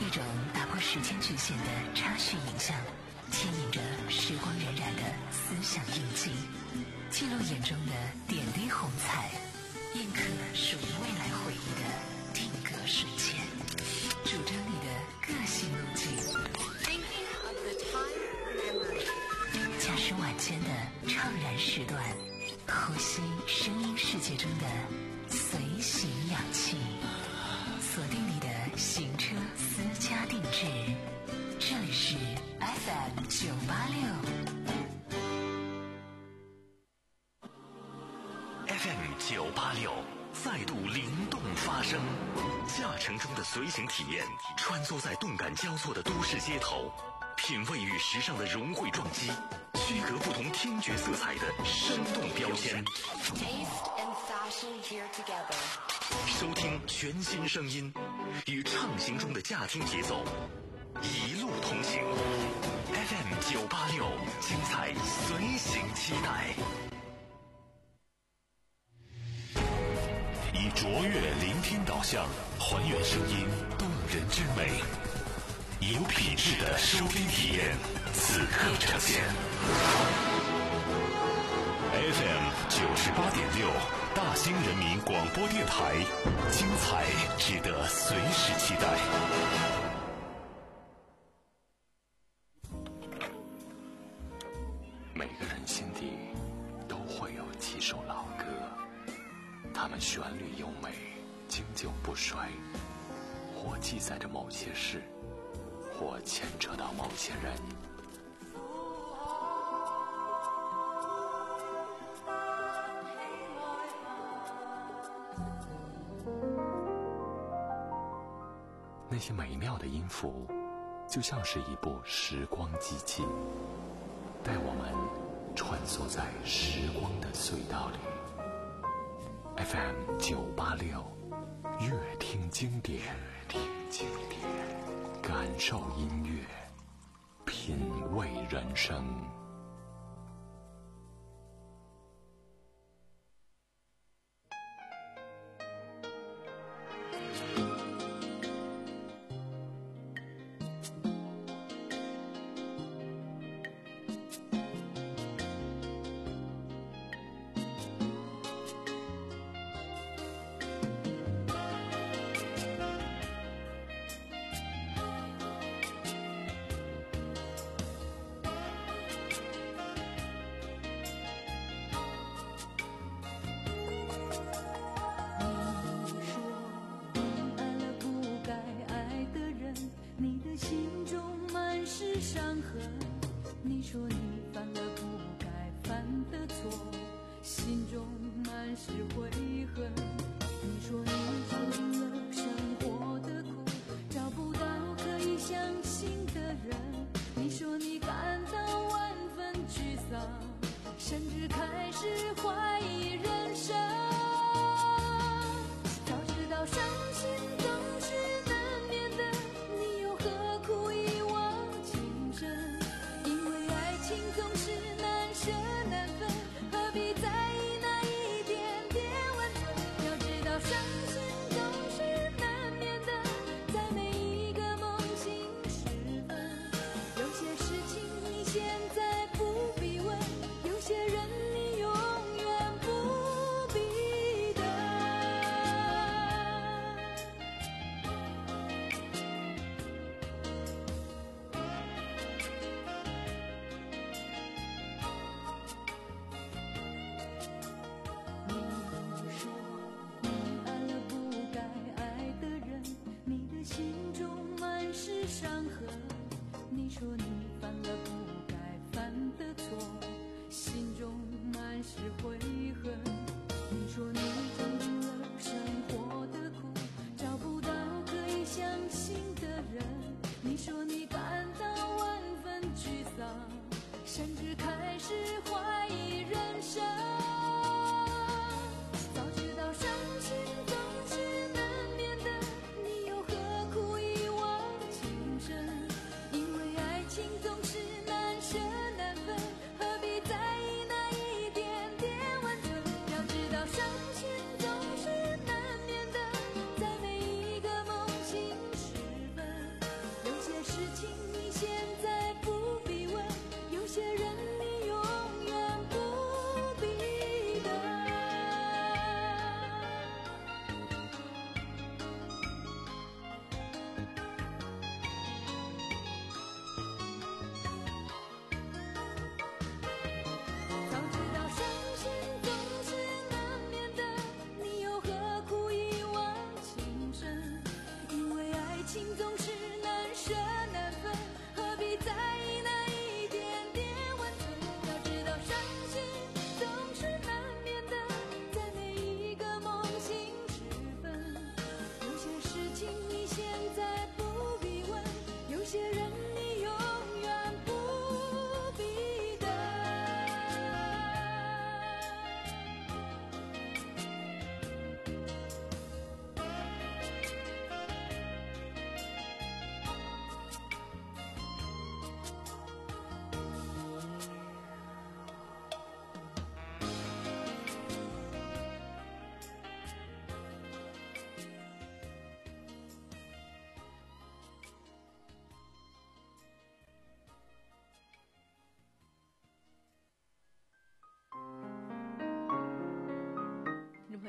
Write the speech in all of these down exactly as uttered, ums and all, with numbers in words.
一种打破时间局限的插叙影像，牵引着时光荏苒的思想印记，记录眼中的点滴红彩，印刻属于未来回忆的定格瞬间，主张你的个性路径。驾驶晚间的怅然时段，呼吸声音世界中的随行氧气，锁定你的行车私家定制。这里是 F M 九八六。 F M 九八六再度灵动发声，驾乘中的随行体验，穿梭在动感交错的都市街头，品味与时尚的融汇撞击，区隔不同听觉色彩的生动标签。收听全新声音，与畅行中的驾听节奏，一路同行。F M 九八六，精彩随行期待。以卓越聆听导向，还原声音动人之美，有品质的收听体验，此刻呈现。F M 九十八点六，大兴人民广播电台，精彩值得随时期待。每个人心底都会有几首老歌，它们旋律优美，经久不衰，或记载着某些事，或牵扯到某些人。那些美妙的音符，就像是一部时光机器，带我们穿梭在时光的隧道里。F M 九八六，乐听经典，听经典，感受音乐，品味人生。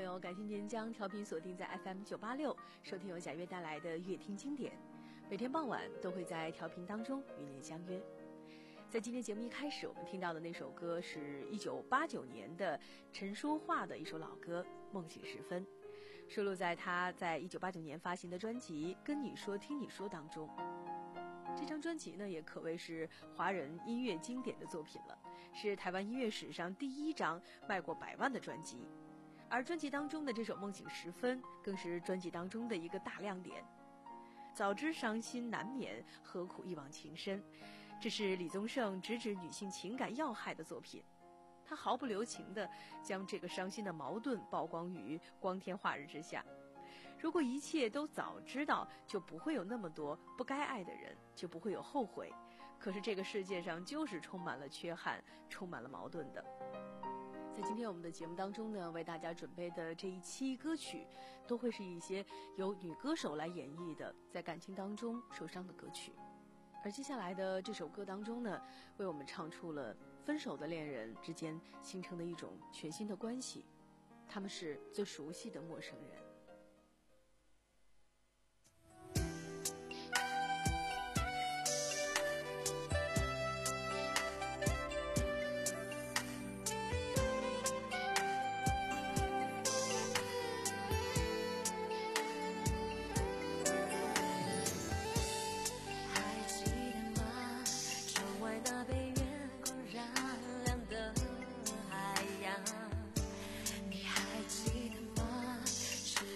友，感谢您将调频锁定在 F M 九八六，收听由贾悦带来的乐听经典。每天傍晚都会在调频当中与您相约。在今天节目一开始，我们听到的那首歌是一九八九年的陈淑桦的一首老歌《梦醒时分》，收录在他在一九八九年发行的专辑《跟你说听你说》当中。这张专辑呢，也可谓是华人音乐经典的作品了，是台湾音乐史上第一张卖过百万的专辑。而专辑当中的这首《梦醒时分》更是专辑当中的一个大亮点。早知伤心难免，何苦一往情深，这是李宗盛直指女性情感要害的作品。他毫不留情地将这个伤心的矛盾曝光于光天化日之下。如果一切都早知道，就不会有那么多不该爱的人，就不会有后悔。可是这个世界上就是充满了缺憾，充满了矛盾的。在今天我们的节目当中呢，为大家准备的这一期歌曲，都会是一些由女歌手来演绎的在感情当中受伤的歌曲。而接下来的这首歌当中呢，为我们唱出了分手的恋人之间形成的一种全新的关系，他们是最熟悉的陌生人。 你还记得吗？是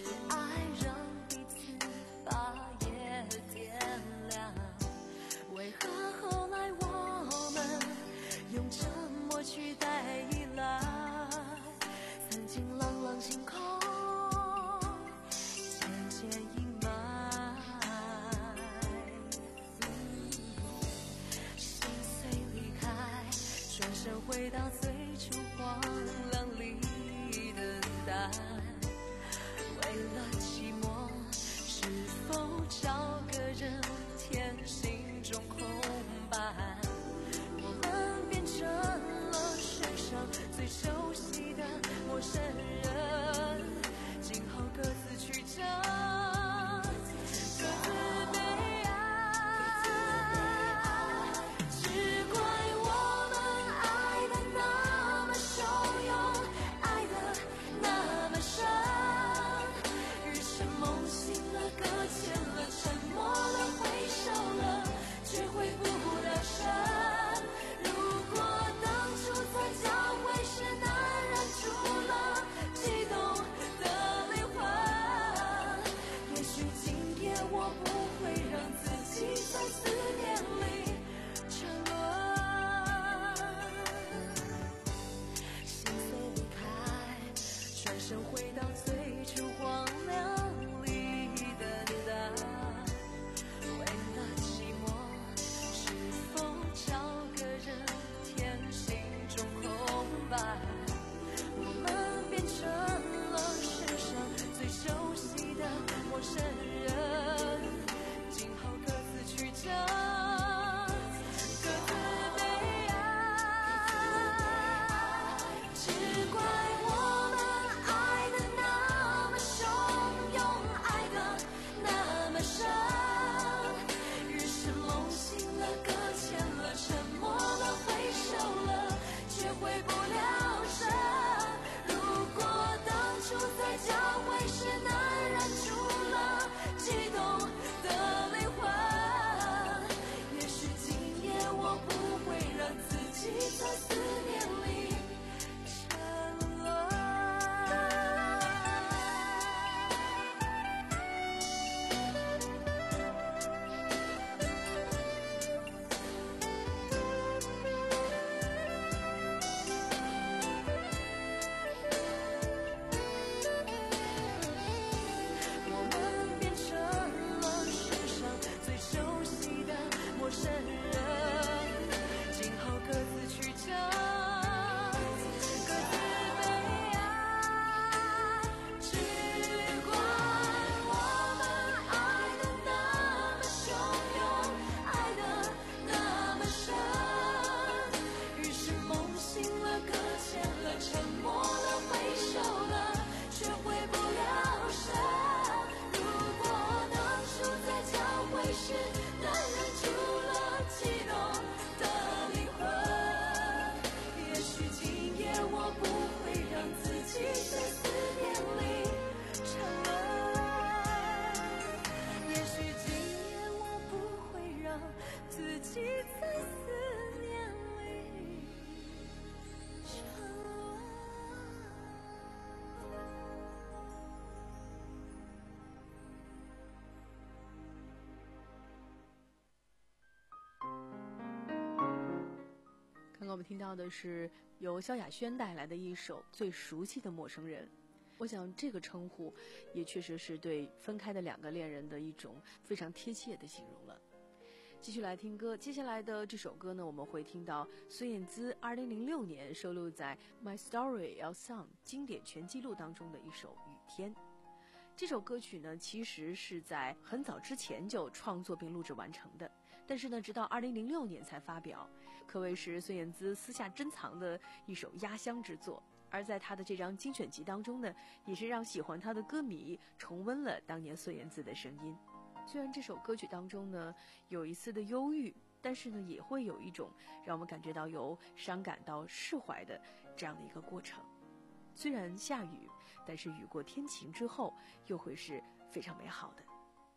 们听到的是由萧亚轩带来的一首《最熟悉的陌生人》。我想这个称呼也确实是对分开的两个恋人的一种非常贴切的形容了。继续来听歌，接下来的这首歌呢，我们会听到孙燕姿二零零六年收录在《My Story L Song》经典全记录当中的一首《雨天》。这首歌曲呢，其实是在很早之前就创作并录制完成的，但是呢，直到二零零六年才发表，可谓是孙燕姿私下珍藏的一首压箱之作。而在她的这张精选集当中呢，也是让喜欢她的歌迷重温了当年孙燕姿的声音。虽然这首歌曲当中呢有一丝的忧郁，但是呢也会有一种让我们感觉到由伤感到释怀的这样的一个过程。虽然下雨，但是雨过天晴之后又会是非常美好的。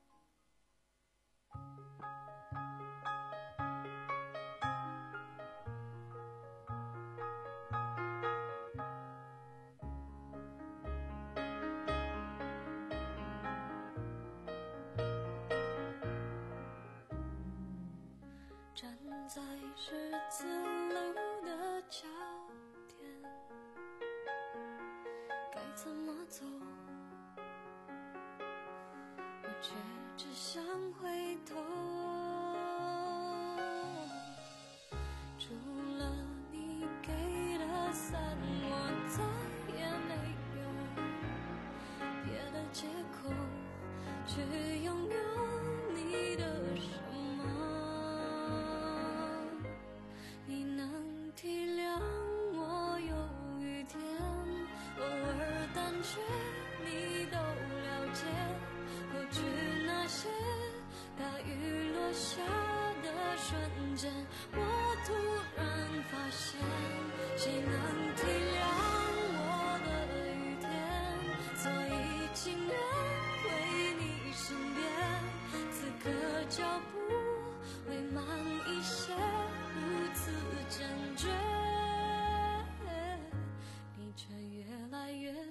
站在十字路的交点，该怎么走？我却只想回头。除了你给的伞，我再也没有别的借口去拥有你的什么。你能体谅我有雨天，偶尔胆怯，你都了解。过去那些大雨落下的瞬间，我突然发现，谁能体谅我的雨天？所以情愿回你身边，此刻脚步会慢一些，如此坚决，你却越来越远。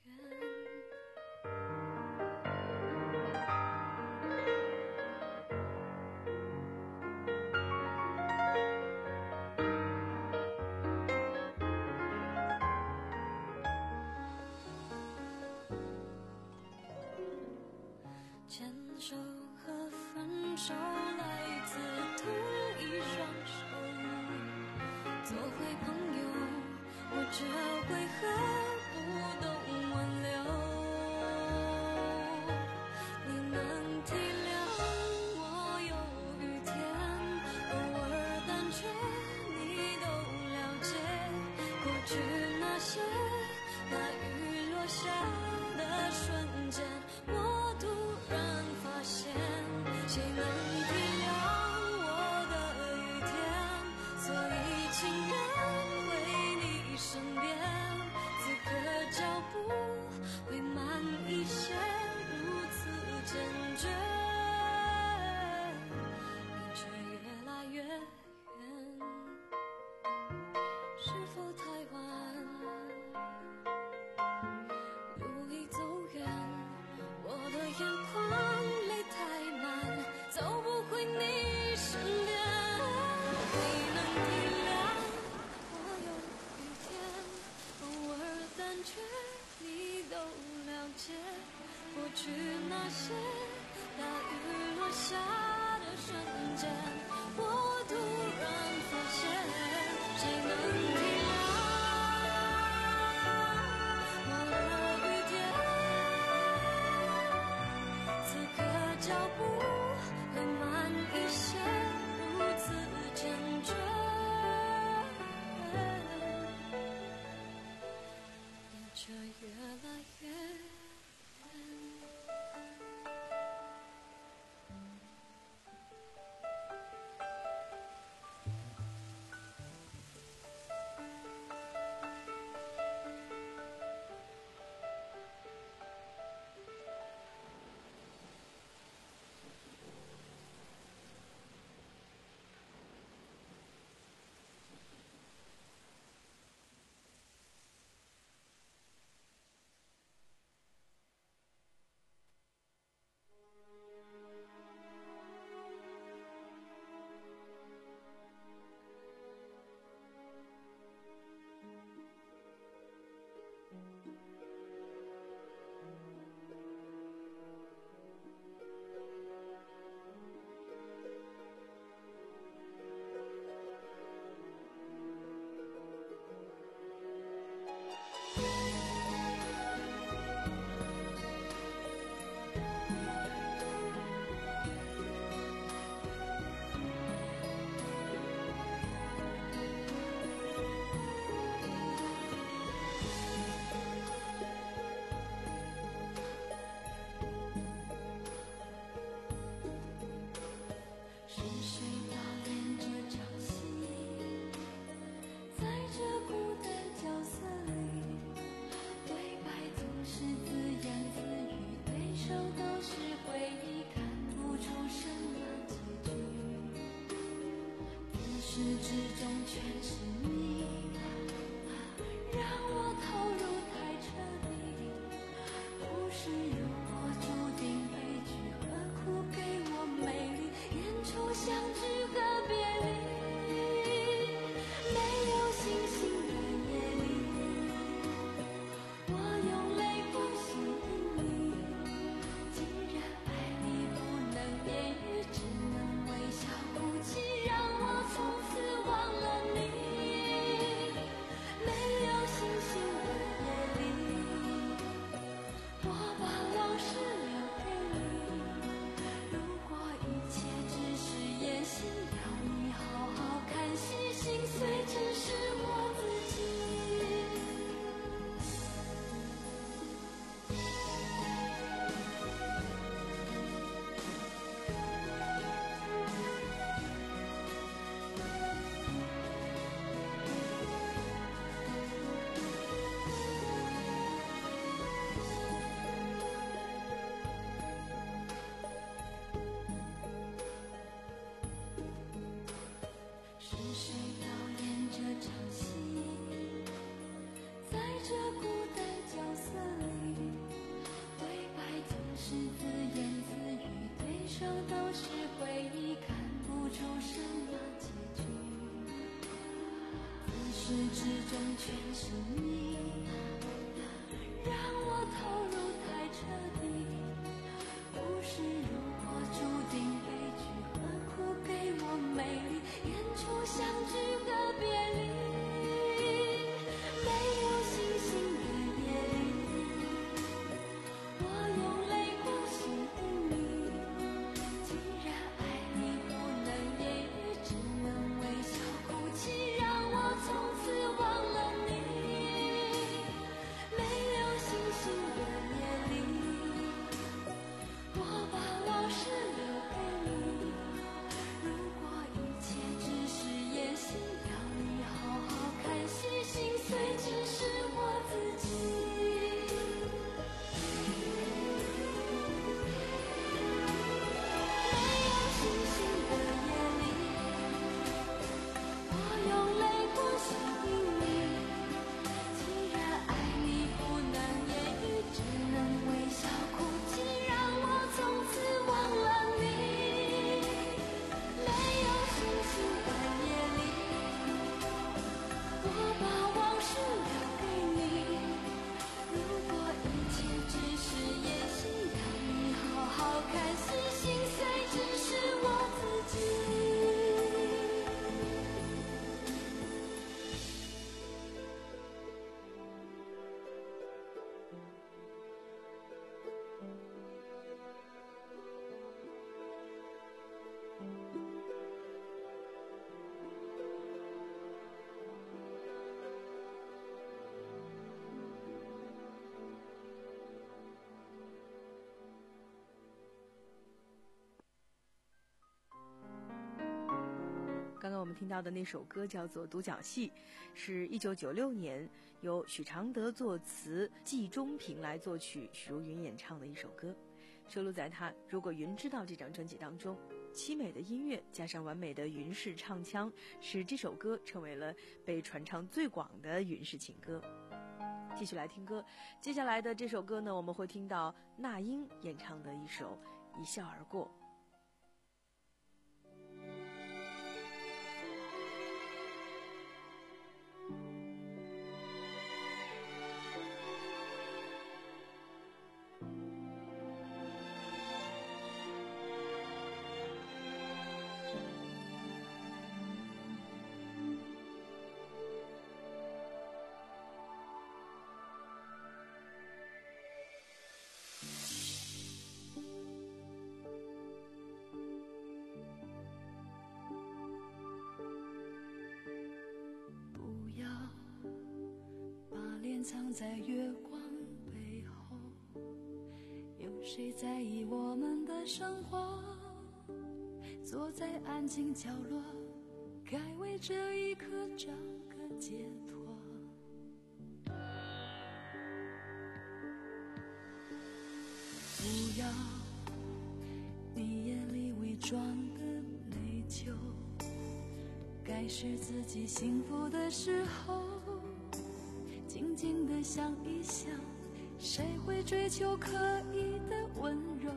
牵手和分手来自同一双手，做回朋友，我这回合不懂挽留。你能体谅我有雨天，偶尔胆怯，你都了解。过去那些大雨落下的瞬间，我突然发现，谁能体谅我的雨天？所以情愿回你身边，此刻脚步会慢一些，如此坚决，你却越来越远。是否太晚？路已走远，我的眼眶泪太满，走不回你身边。你能体谅我有雨天，偶尔胆怯，你都了解。过去那些大雨落下的瞬间，我突然发现，谁能体谅我的雨天？此刻脚步会慢一些，如此坚决，你却越来越远。 之中全是你，让我投入太彻底。不是如果注定悲剧，何苦给我美丽？演出相聚和别离，没有星星的夜里，我用泪光吸引你。既然爱你不能言语，只能微笑哭泣，让我从此忘了你。没有星星的夜里，我把往事留给你。如果一切只是演戏，要你好好看戏，心碎只是我自己。是谁导演这场戏？在这孤单角色里，对白总是自言自语，对手都是回忆，看不出什么结局。自始至终全是你，让我投入太彻底。不是如果注定悲剧，何苦给我美丽？演出相聚和别离，没有星星的夜里，我用泪光吸引你。既然爱你不能言语，只能微笑哭泣，让我从此忘了你。没有星星的夜里，我把往事留给你。如果一切只是演戏，要你好好看戏，心碎只是我自己。没有星星的夜里，我用泪光吸引你。既然爱你不能言语，只能微笑哭泣，让我从此忘了你。没有星星的夜里，我把往事留给你。如果一切只是演戏，要你好好看戏，心碎只是我自己。 刚刚我们听到的那首歌叫做《独角戏》，是一九九六年由许常德作词，季中平来作曲，许茹芸演唱的一首歌，收录在他《如果云知道》这张专辑当中。凄美的音乐加上完美的云式唱腔，使这首歌成为了被传唱最广的云式情歌。继续来听歌，接下来的这首歌呢，我们会听到那英演唱的一首《一笑而过》。 藏在月光背后，有谁在意我们的生活？坐在安静角落，该为这一刻找个解脱。不要你眼里伪装的内疚， 该是自己幸福的时候，静静地想一想，谁会追求刻意的温柔？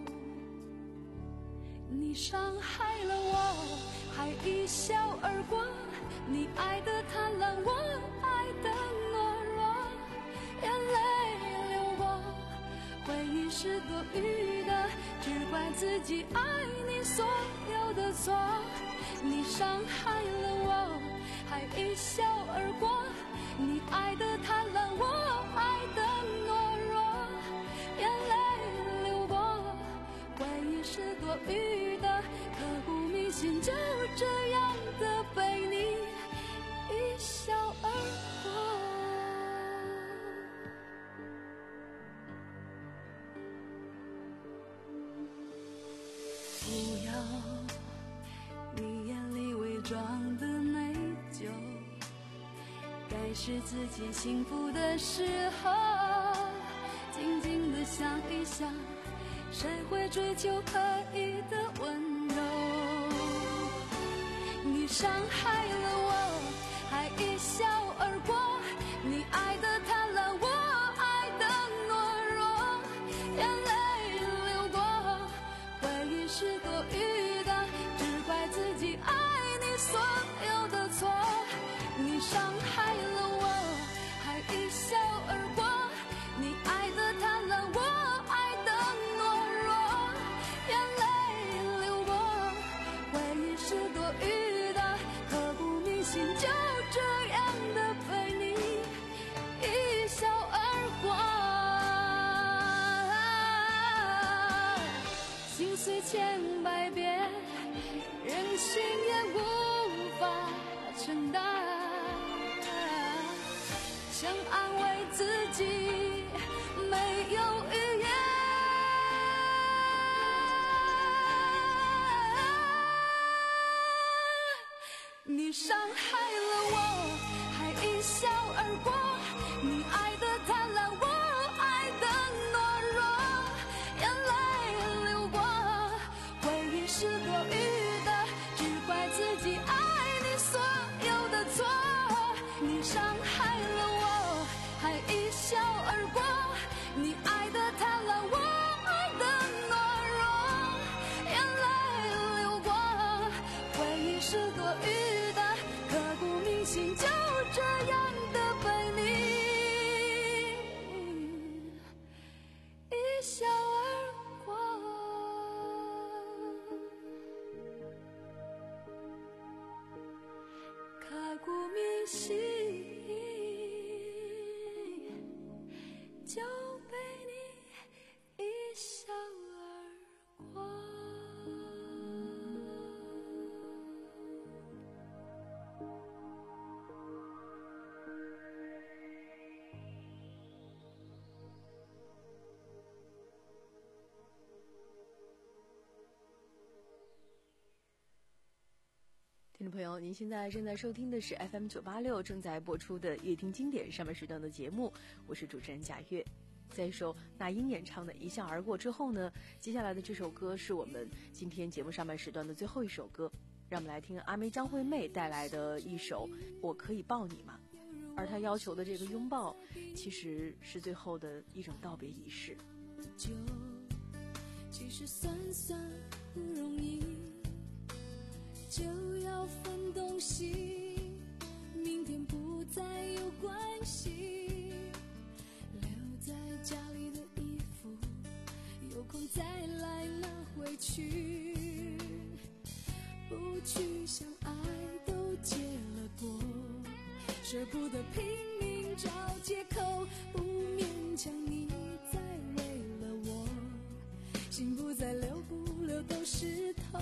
你伤害了我，还一笑而过，你爱的贪婪，我爱的懦弱，眼泪流过，回忆是多余的，只怪自己爱你所有的错。你伤害了我，还一笑而过，你爱的贪婪，我爱的懦弱，眼泪流过，回忆是多余的，刻骨铭心，就这样的被你一笑而过。不要你眼里伪装的内疚，该是自己幸福的时候，静静地想一想，谁会追求刻意的温柔？你伤害了我，还一笑而过，你爱的贪婪，我爱的懦弱，眼泪流过，回忆是多余的，只怪自己爱你所有的错。你伤害了我，还一笑而过，你爱的贪婪，我爱的懦弱，眼泪流过，回忆是多余的，刻骨铭心，就这样的被你一笑而过。心碎千百遍，人心也无法承担，想安慰自己没有语言。你伤害了我，还一笑而过，你爱的贪婪，我爱的懦弱，眼泪流过，回忆是多余的，只怪自己爱你所有的错。你伤害了我，还一笑而过，你爱的贪婪，我爱的懦弱，眼泪流过，回忆是多余的，刻骨铭心，就这样的被你一笑而过。刻骨铭心，就被你一笑而过。 听众朋友，您现在正在收听的是 F M 九八六正在播出的夜听经典上半时段的节目，我是主持人贾月。在一首那英演唱的《一笑而过》之后呢，接下来的这首歌是我们今天节目上半时段的最后一首歌，让我们来听阿妹张惠妹带来的一首《我可以抱你吗》。而她要求的这个拥抱，其实是最后的一种道别仪式。 就其实算算不容易，就要分东西，明天不再有关系，留在家里的衣服，有空再来拿回去，不去想爱都结了果，舍不得拼命找借口，不勉强你再为了我，心不再流不流都是痛。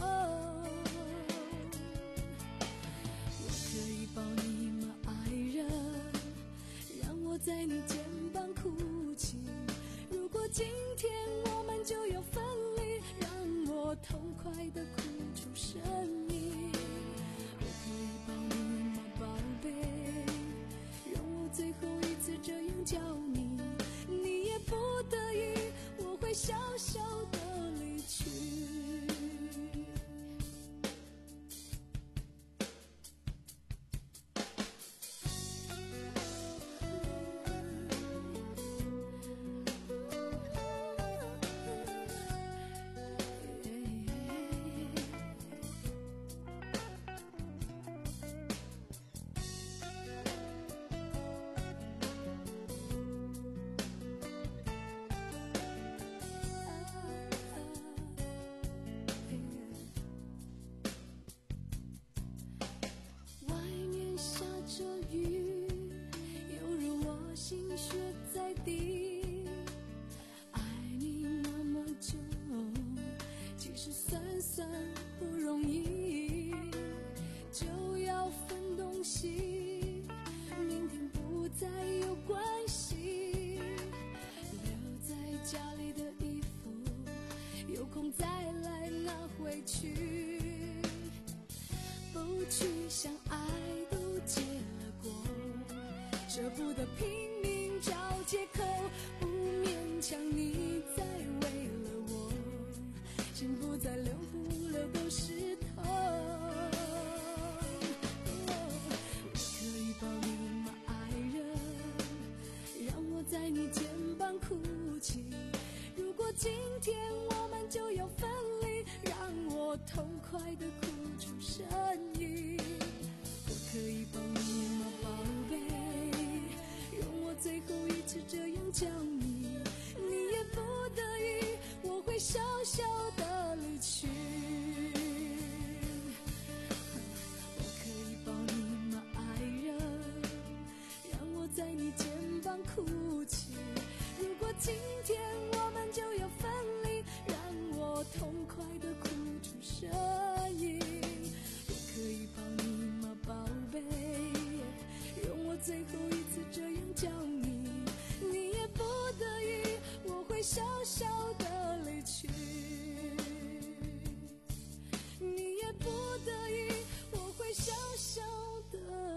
可以抱你吗，爱人？让我在你肩膀哭泣。如果今天我们就要分离，让我痛快地哭出声音。我可以抱你吗，宝贝？让我最后一次这样叫你，你也不得已，我会笑笑地离去。 不得拼命找借口，不勉强你再为了我，心不再流不流都是痛。我可以抱你吗，爱人？让我在你肩膀哭泣。如果今天我们就要分离，让我痛快地哭出声音。我可以抱你吗，宝贝？容我最后一次这样叫你，你也不得已，我会小小的离去。我可以抱你吗，爱人？让我在你肩膀哭泣。如果今天我们就要分离，让我痛快地哭出声音。我可以抱你吗，宝贝？容我最后一次这样叫你，你也不得已，我会小小的离去。你也不得已，我会小小的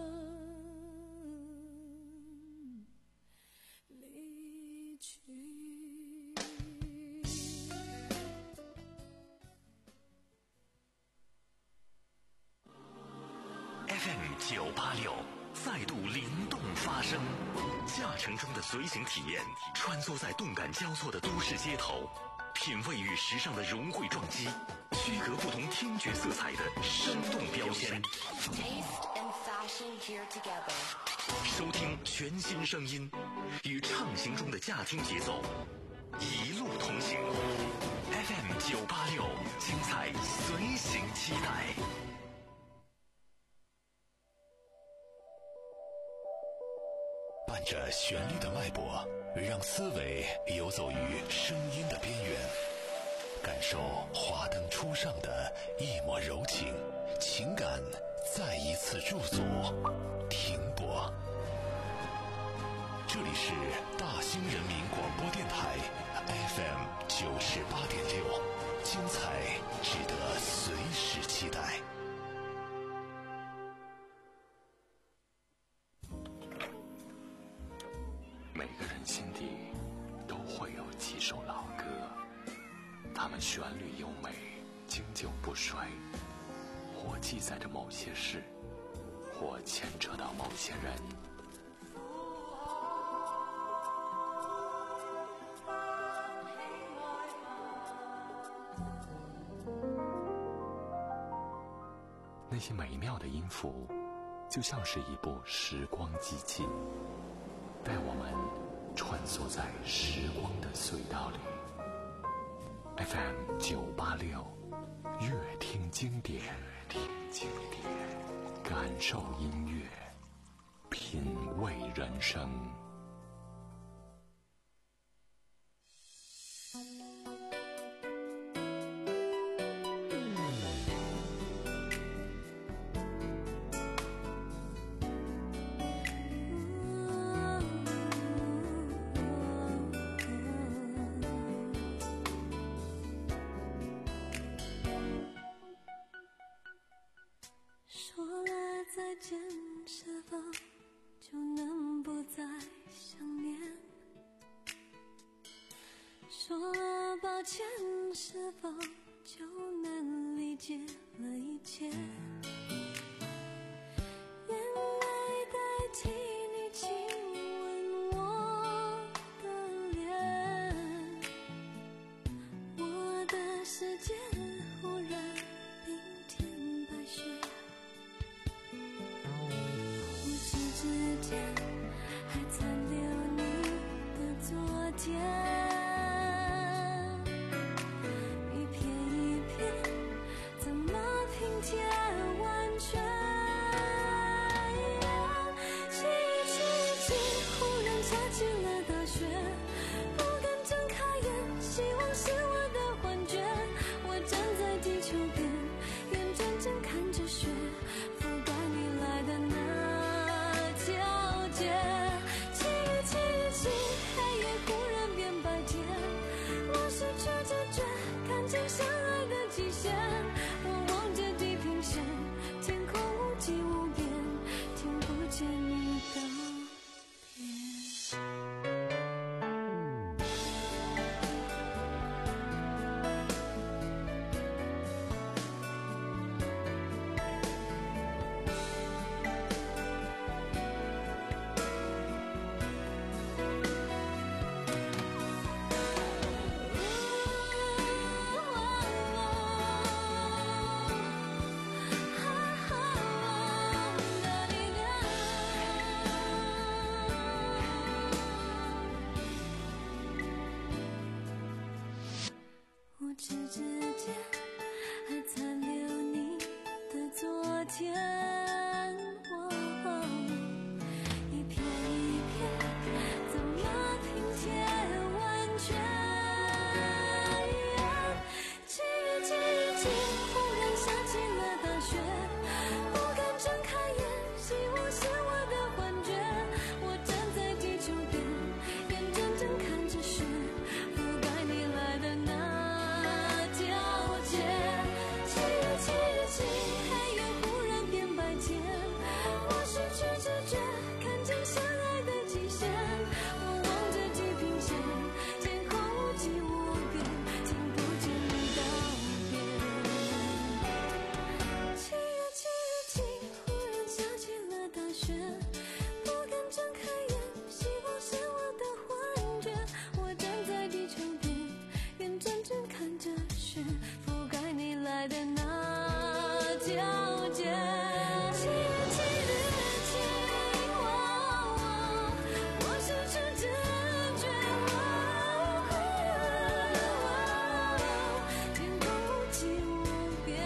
离去。 F M 九八六再度灵动发声，驾乘中的随行体验，穿梭在动感交错的都市街头，品味与时尚的融汇撞击，区隔不同听觉色彩的生动标签。收听全新声音，与畅行中的驾听节奏，一路同行。F M 九八六，精彩随行期待。伴着旋律的脉搏，让思维游走于声音的边缘，感受华灯初上的一抹柔情，情感再一次驻足停泊。这里是大兴人民广播电台 F M 九十八点六，精彩值得随时期待。每个人心底都会有几首老歌，它们旋律优美，经久不衰，或记载着某些事，或牵扯到某些人。那些美妙的音符，就像是一部时光机器，带我们穿梭在时光的隧道里。F M 九八六，乐听经典，听经典，感受音乐，品味人生。 说了再见，是否就能不再想念？说了抱歉，是否就能理解了一切？眼泪代替你亲吻我的脸，我的世界忽然冰天白雪。无视之间还残留你的昨天，一片一片怎么拼贴完全？记忆记忆记，忽然下起了大雪，不敢睁开眼，希望是我的幻觉。我站在地球边，眼睁睁看着雪覆盖你来的那条街。记忆记忆记，黑夜忽然变白天，我失去知觉，看见相爱的极限。我望着地平线，天空无际无边，听不见你的气，忽然想起了大学，不敢睁开眼，希望是我的幻觉。我站在地球边，眼睁睁看着雪覆盖你来的那条街。七月七日起，黑夜忽然变白天，我失去知觉，看见相爱的极限。我望着地平线，天空无际无边，听不见你道别。七月七日起，忽然想起了大学，不敢睁开眼，希望是我的幻觉。我站在地球边，眼睁睁看着雪覆盖你来的那条街。七月七日起，我失去知觉，天空无际无边。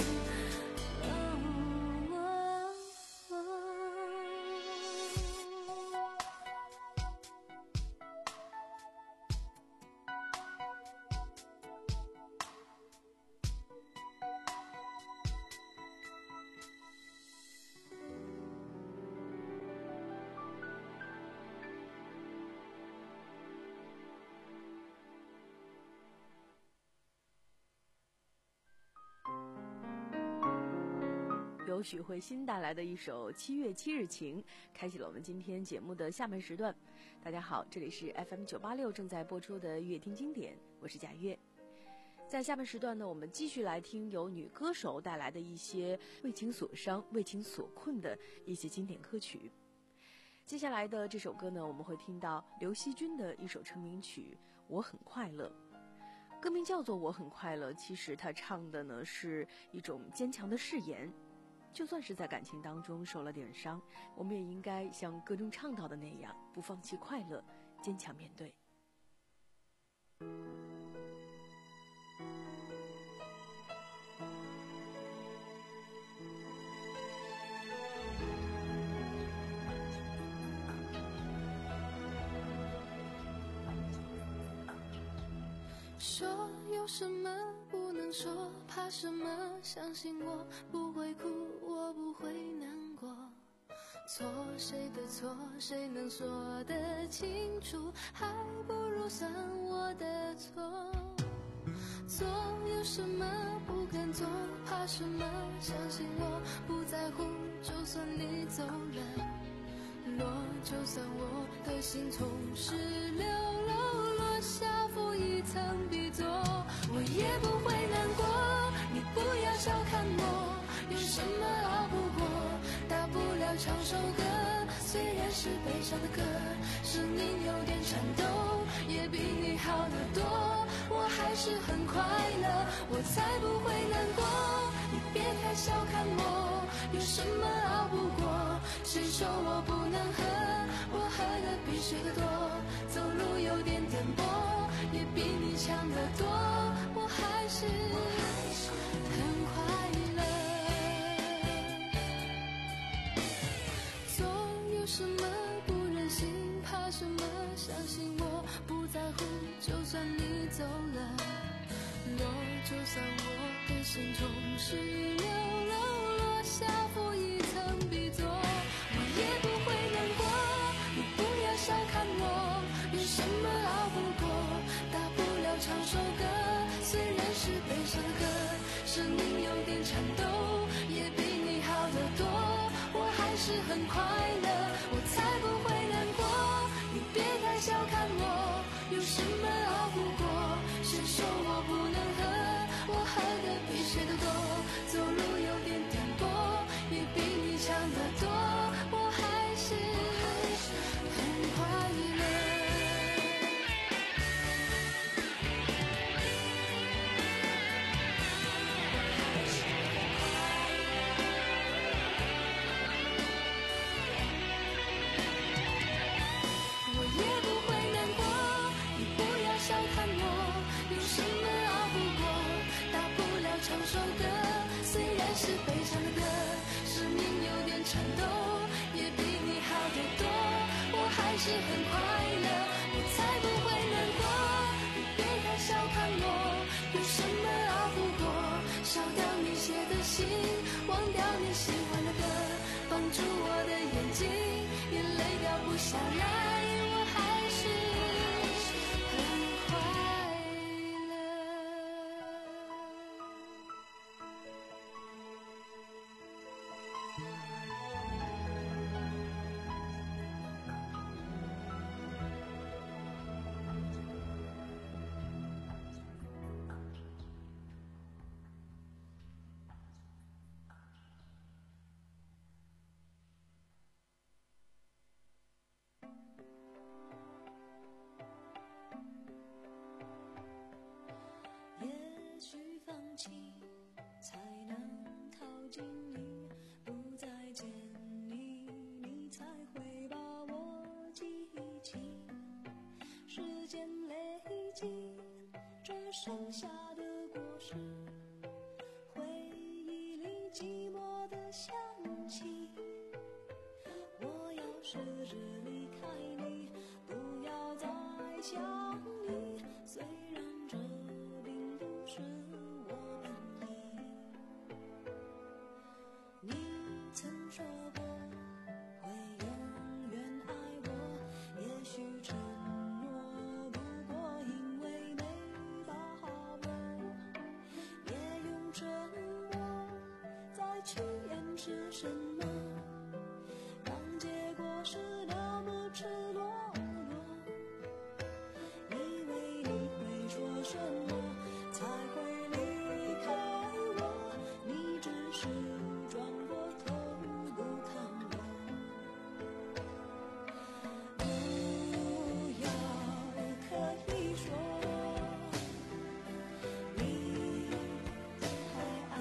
由许慧欣带来的一首《七月七日晴》，开启了我们今天节目的下半时段。大家好，这里是 F M 九八六正在播出的乐听经典，我是贾月。在下半时段呢，我们继续来听由女歌手带来的一些为情所伤、为情所困的一些经典歌曲。接下来的这首歌呢，我们会听到刘惜君的一首成名曲《我很快乐》。歌名叫做《我很快乐》，其实她唱的呢是一种坚强的誓言。就算是在感情当中受了点伤，我们也应该像歌中唱到的那样，不放弃快乐，坚强面对。 说有什么不能说，怕什么，相信我不会哭，我不会难过。错谁的错，谁能说得清楚，还不如算我的错。做有什么不敢做，怕什么，相信我不在乎，就算你走了，落就算我的心从十六楼落下负一层笔座，我也不会难过，你不要小看我，有什么熬不过，大不了唱首歌，虽然是悲伤的歌，声音有点颤抖，也比你好得多，我还是很快乐，我才不会难过，你别太小看我，有什么熬不过，谁说我不能喝，我喝的比谁的多，走路有点颠簸，也比你强得多，我还是很快乐。做有什么不忍心，怕什么，相信我不在乎，就算你走了，落就算我的心从十六楼落下负一层笔座，我也不会难过，你不要小看我，有什么熬不过，大不了唱首歌，虽然是悲伤的歌，声音有点颤抖，也比你好得多，我还是很快乐，我才不会难过，你别太小看我，有什么熬不过，谁说我不能喝，我喝的比谁的多，走路有点颠簸，也比你强得多，我还是很快乐。我也不会难过，你不要小看我，有什么熬不过，大不了唱首歌，虽然是悲伤的歌，声音有点颤抖，也比你好得多，我还是很快乐，我才不会难过，你别太小看我，有什么熬不过，谁剩下的果实，回忆里寂寞的香气。我要试着离开你，不要再想你，虽然这并不是我愿意。你曾说过会永远爱我，也许承诺不过因为没把握，别用沉默再去掩饰什么，当结果是那么赤裸裸，以为你会说什么才会离开我，你只是转过头不看我。不要刻意说你还爱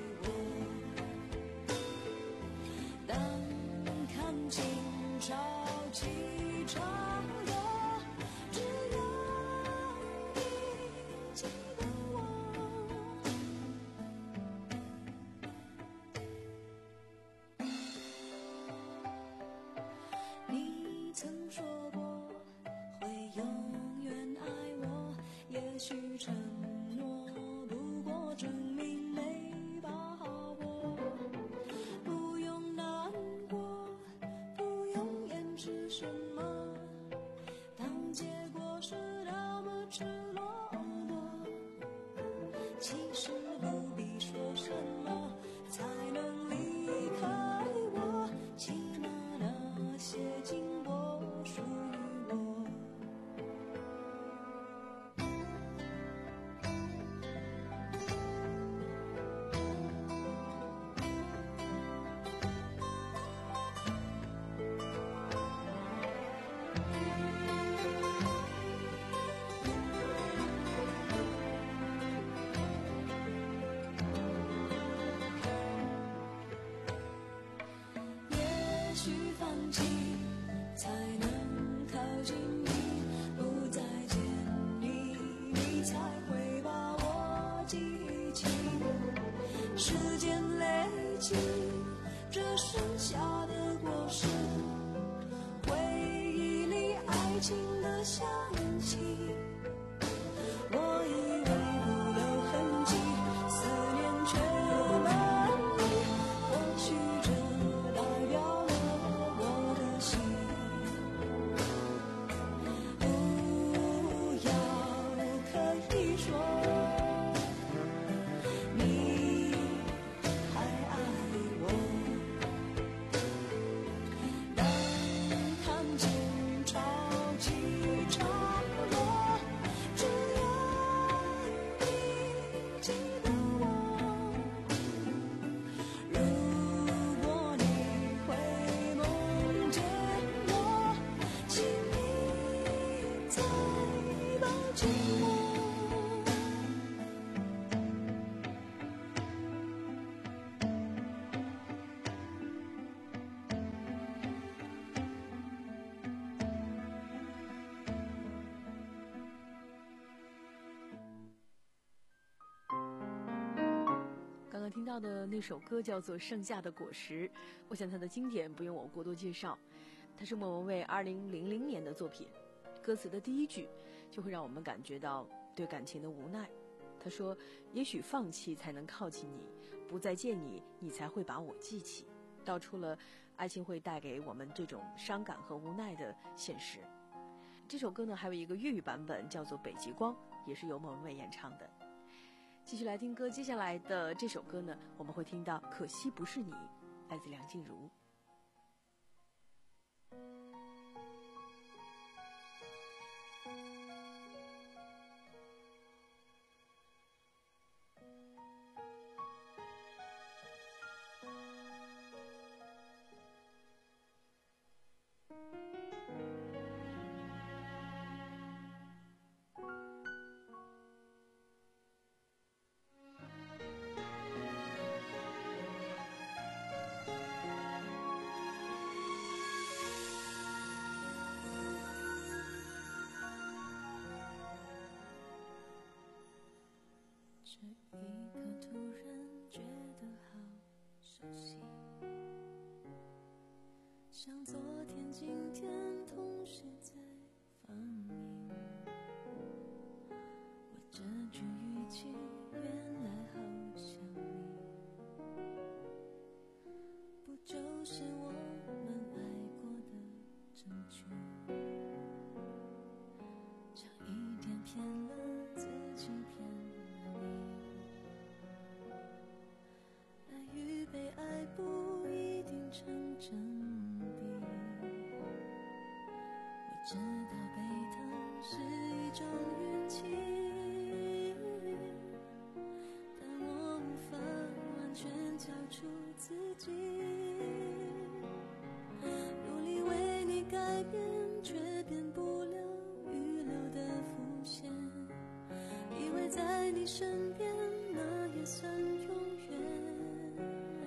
我，当看清潮起潮落，只要你记得我。你曾说过会永远爱我，也许承诺不过证明没把握，不用难过，不用掩饰什么，当结果是那么赤裸裸，其实不必说什么才能离开我，起码那些经过属于我。也许放弃才能靠近你，不再见你，你才会把我记起。时间累积这剩下的果实，回忆里爱情的香气。我以为不留痕迹，思念却满溢，或许这代表了我的心。不要刻意说你还爱我，当看清潮起潮落，只要你记得我。如果你会梦见我，请你再抱紧我。 刚刚听到的那首歌叫做《盛夏的果实》，我想它的经典不用我过多介绍，它是莫文蔚二零零零年的作品。歌词的第一句就会让我们感觉到对感情的无奈。他说：“也许放弃才能靠近你，不再见你，你才会把我记起。”道出了爱情会带给我们这种伤感和无奈的现实。这首歌呢，还有一个粤语版本叫做《北极光》，也是由莫文蔚演唱的。继续来听歌，接下来的这首歌呢，我们会听到《可惜不是你》，来自梁静茹。 这一刻突然觉得好熟悉，像昨天今天同时在放映。我这句语气原来好像你，不就是我们爱过的证据？差一点骗了自己，骗了你。爱与被爱不一定成正比，我知道被疼是一种运气，但我无法完全交出自己，努力为你改变，却变不了预留的伏线，以为在你身边那也算永远，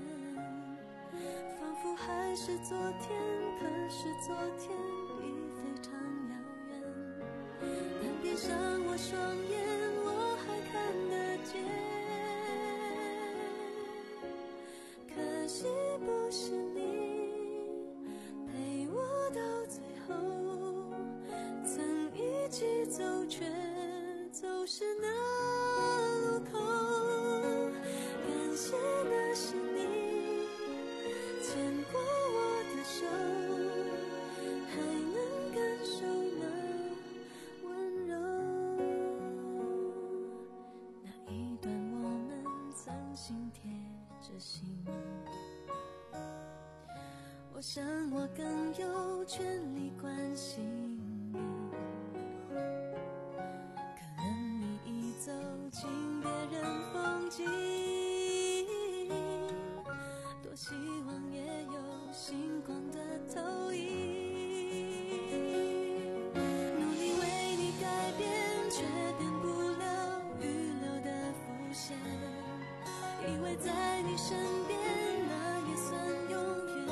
仿佛还是昨天，可是昨天已非常遥远，但闭上我双眼我还看得见，可惜不是你陪我到最后，曾一起走却走失那路口，感谢那是你牵过我的手，还能感受那温柔，那一段我们曾心贴着心，我想我更有权利关心你，可能你已走进别人风景，多希望也有星光的投影，努力为你改变，却变不了预留的伏线，以为在你身边那也算永远，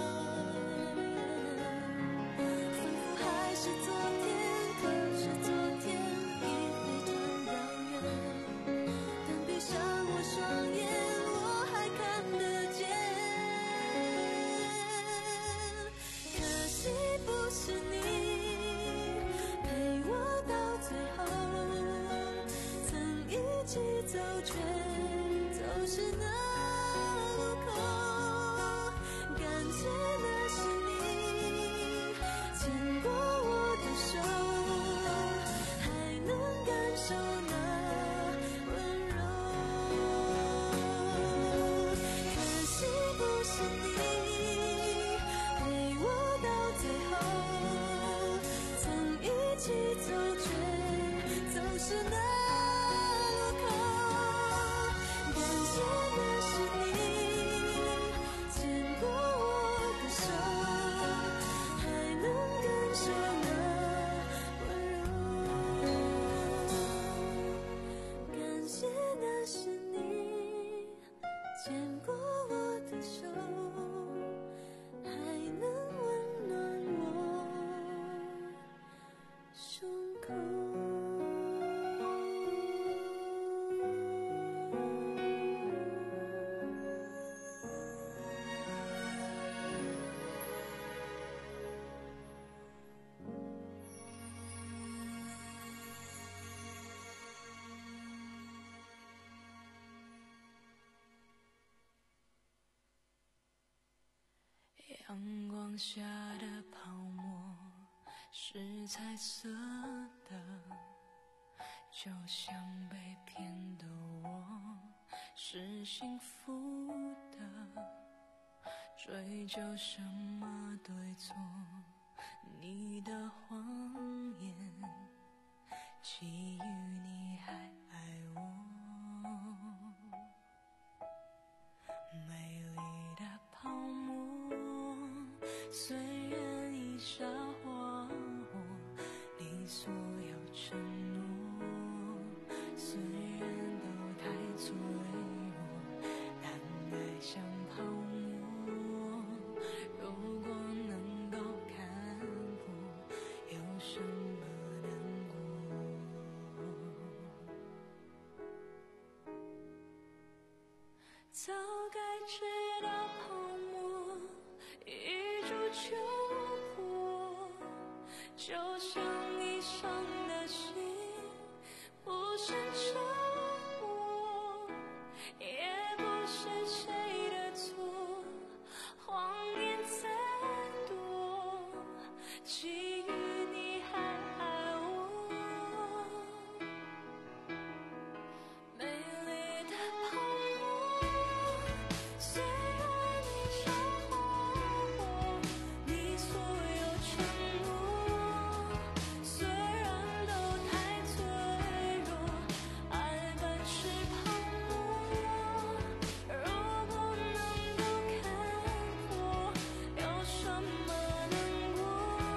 仿佛还是昨天，可是昨天已非常遥远，但闭上我双眼我还看得见，可惜不是你陪我到最后，曾一起走却走失那路口，感谢那是你牵过我的手，还能感受那温柔，可惜不是你陪我到最后，曾一起走却走失那路口，感谢那是你牵过我的手，还能感受那温柔，感谢那是你牵过我的手，还能温暖我胸口。阳光下的泡沫是彩色的，就像被骗的我是幸福的，追究什么对错，你的谎言基于你还爱我，美丽的泡沫虽然已沙化我，你所有承诺虽然都太脆弱，但爱像泡沫，如果能够看破，有什么难过？ 早该知道泡沫一触就破，就像你伤的心不是沉默，也不是谁的错，谎言再多，基于你还爱我，美丽的泡沫，虽然你伤害我，你所有承诺，虽然都太脆弱，爱本是泡沫，如果能够看破，有什么难过？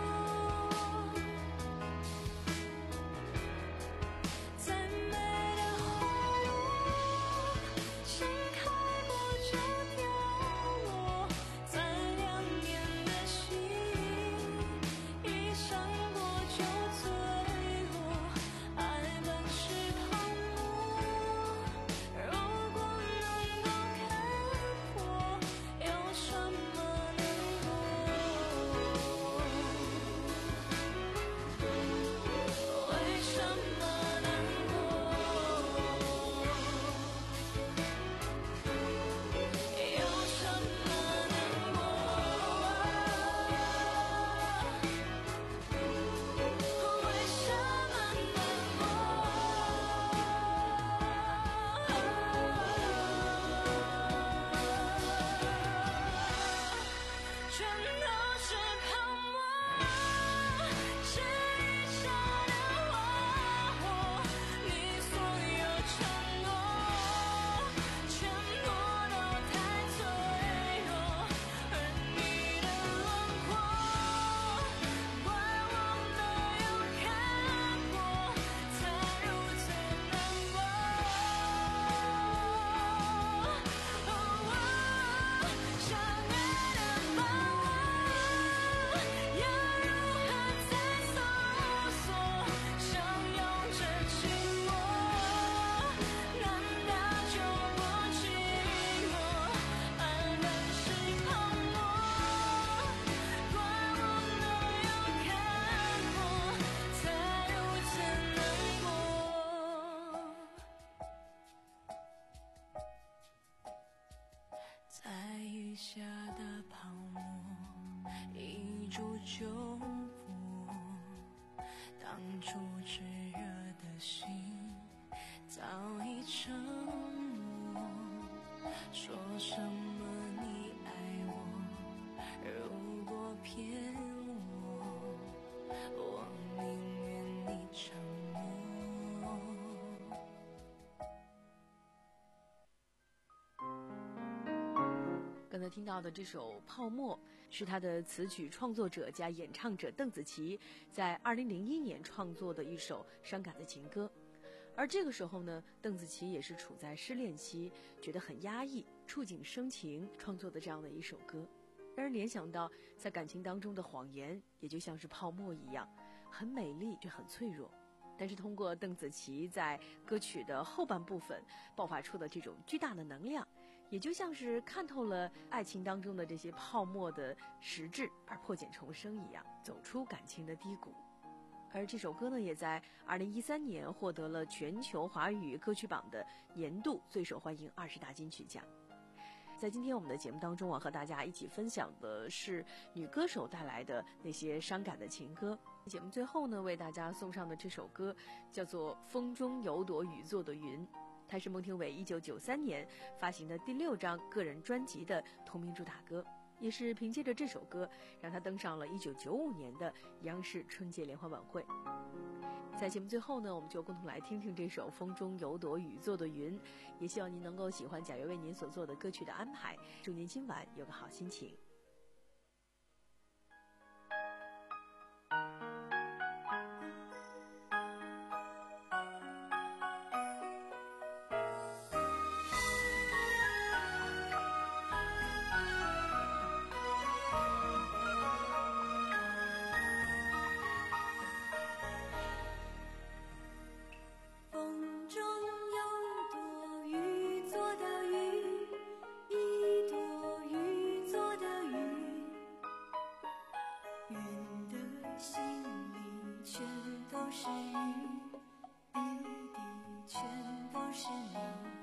再美的花朵，盛开过就凋落，再亮眼的星，一闪过就坠落，爱本是泡沫，如果能够看破，有什么难过？为什么难过？有什么难过？为什么难过？全都是泡沫，是一刹的花火，你所有承诺，全部都太脆弱，而你的轮廓，怪我没有看破，才如此难过。相爱的把握，要如何再搜索？相拥着寂寞，难道就不寂寞？爱本是泡沫，怪我没有看破，才如此难过。在雨下的泡沫，一触就破，当初炽热的心早已沉默，说什么你爱我，如果骗我，我宁愿你沉默。 刚才听到的这首《泡沫》是他的词曲创作者加演唱者邓紫棋在二零零一年创作的一首伤感的情歌。而这个时候呢，邓紫棋也是处在失恋期，觉得很压抑，触景生情创作的这样的一首歌，让人联想到在感情当中的谎言也就像是泡沫一样，很美丽却很脆弱。但是通过邓紫棋在歌曲的后半部分爆发出的这种巨大的能量，也就像是看透了爱情当中的这些泡沫的实质，而破茧重生一样，走出感情的低谷。而这首歌呢，也在二零一三年获得了全球华语歌曲榜的年度最受欢迎二十大金曲奖。在今天我们的节目当中啊，和大家一起分享的是女歌手带来的那些伤感的情歌。节目最后呢，为大家送上的这首歌叫做《风中有朵雨做的云》，它是孟庭苇一九九三年发行的第六张个人专辑的同名主打歌，也是凭借着这首歌让她登上了一九九五年的央视春节联欢晚会。在节目最后呢，我们就共同来听听这首《风中有朵雨做的云》，也希望您能够喜欢贾悦为您所做的歌曲的安排，祝您今晚有个好心情。 风中有朵雨做的云， 方是你。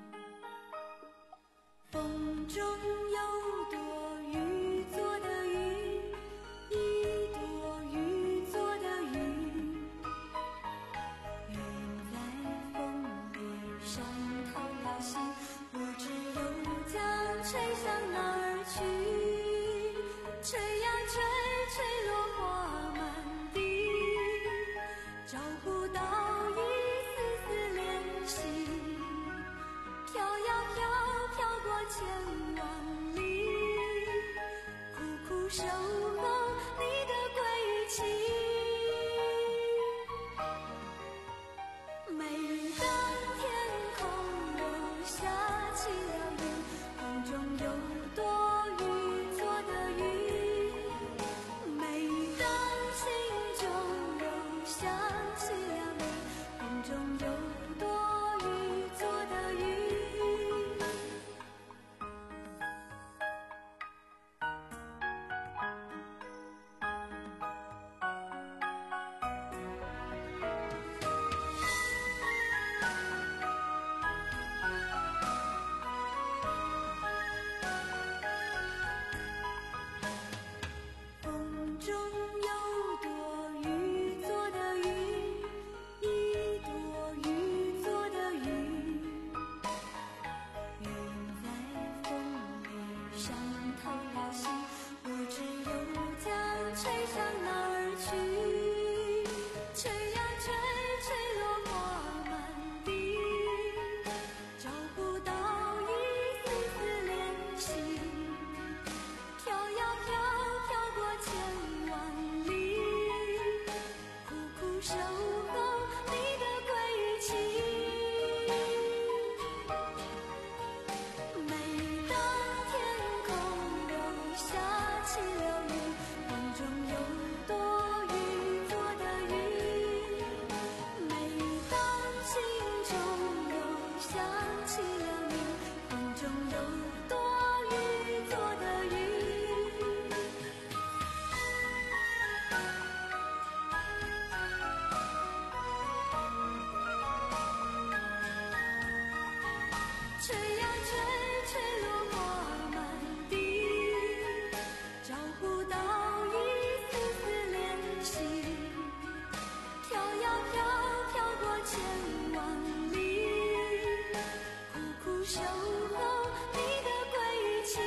风中有朵雨做的云，一朵雨做的云，云在风里伤透了心，不知又将吹向哪儿去。吹呀吹，吹落花满地，找不到一丝丝联系。飘呀飘，飘过千万里，苦苦守候你的归期。每当天空又下起了雨，风中有朵雨做的云。每当心中又想起了你，风中有朵雨做的云。风中有朵雨做的云，一朵雨做的云，云在风里伤透了心，不知又将吹向哪儿去。吹呀吹，吹落花满地，找不到一丝丝联系。飘呀飘，飘过千万里，苦苦守候你的归期。每当天空又下起了雨，风中有朵雨做的云。每当心中又想起了你，风中有朵雨做的云。吹呀吹，吹落花满地，找不到一丝丝联系。飘呀飘，飘过千万里，苦苦守候你的归期。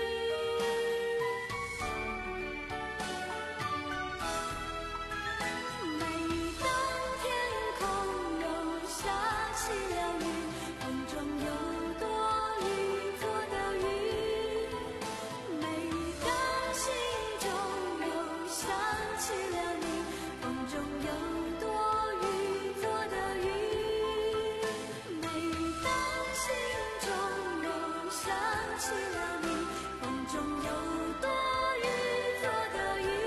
每当天空又下起了雨，风中有朵雨做的云。每当心中又想起了你，风中有朵雨做的云。每当心中又想起了你，风中有朵雨做的云。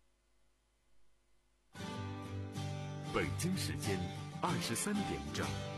北京时间二十三点整。